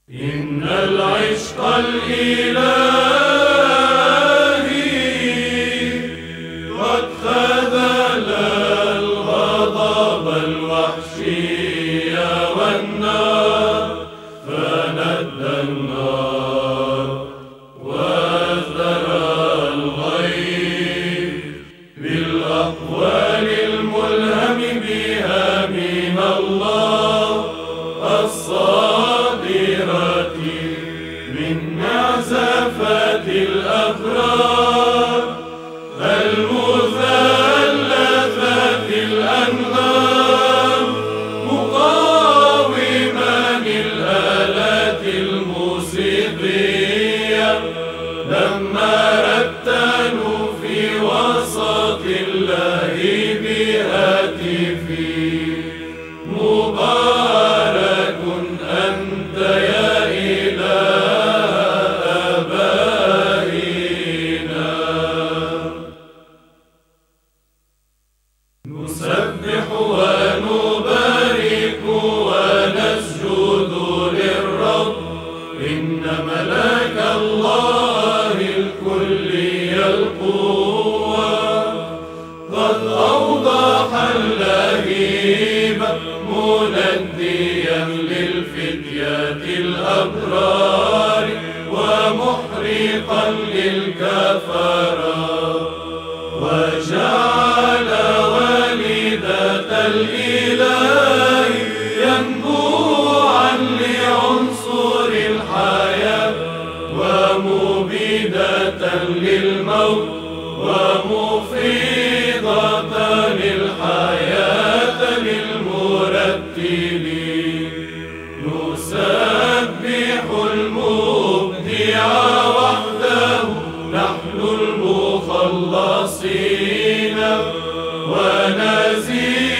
إن العشق الإلهي قد خذل الغضب الوحشي والنار، فندى النار وازدرى الغيب بالأقوال الملهم بها من الله الصادرة من معزفة الأبرار المثلثة الأنغام، مقاوما الآلات الموسيقية لما رتلوا في وسط اللهيب هاتفي. مبارك أنت يا إله آبائنا، نسبح ونبارك ونسجد للرب، إن ملاك الله الكلي القوة قد أوضح اللهيب منديا للفتيات الأبرار ومحرقا للكفرة، وجعل والدة الإله ينبوعا لعنصر الحياة ومبيدة للموت ومفيضة للحياة للمرتلين. نسبح المبدع وحده نحن المخلصين ونزيد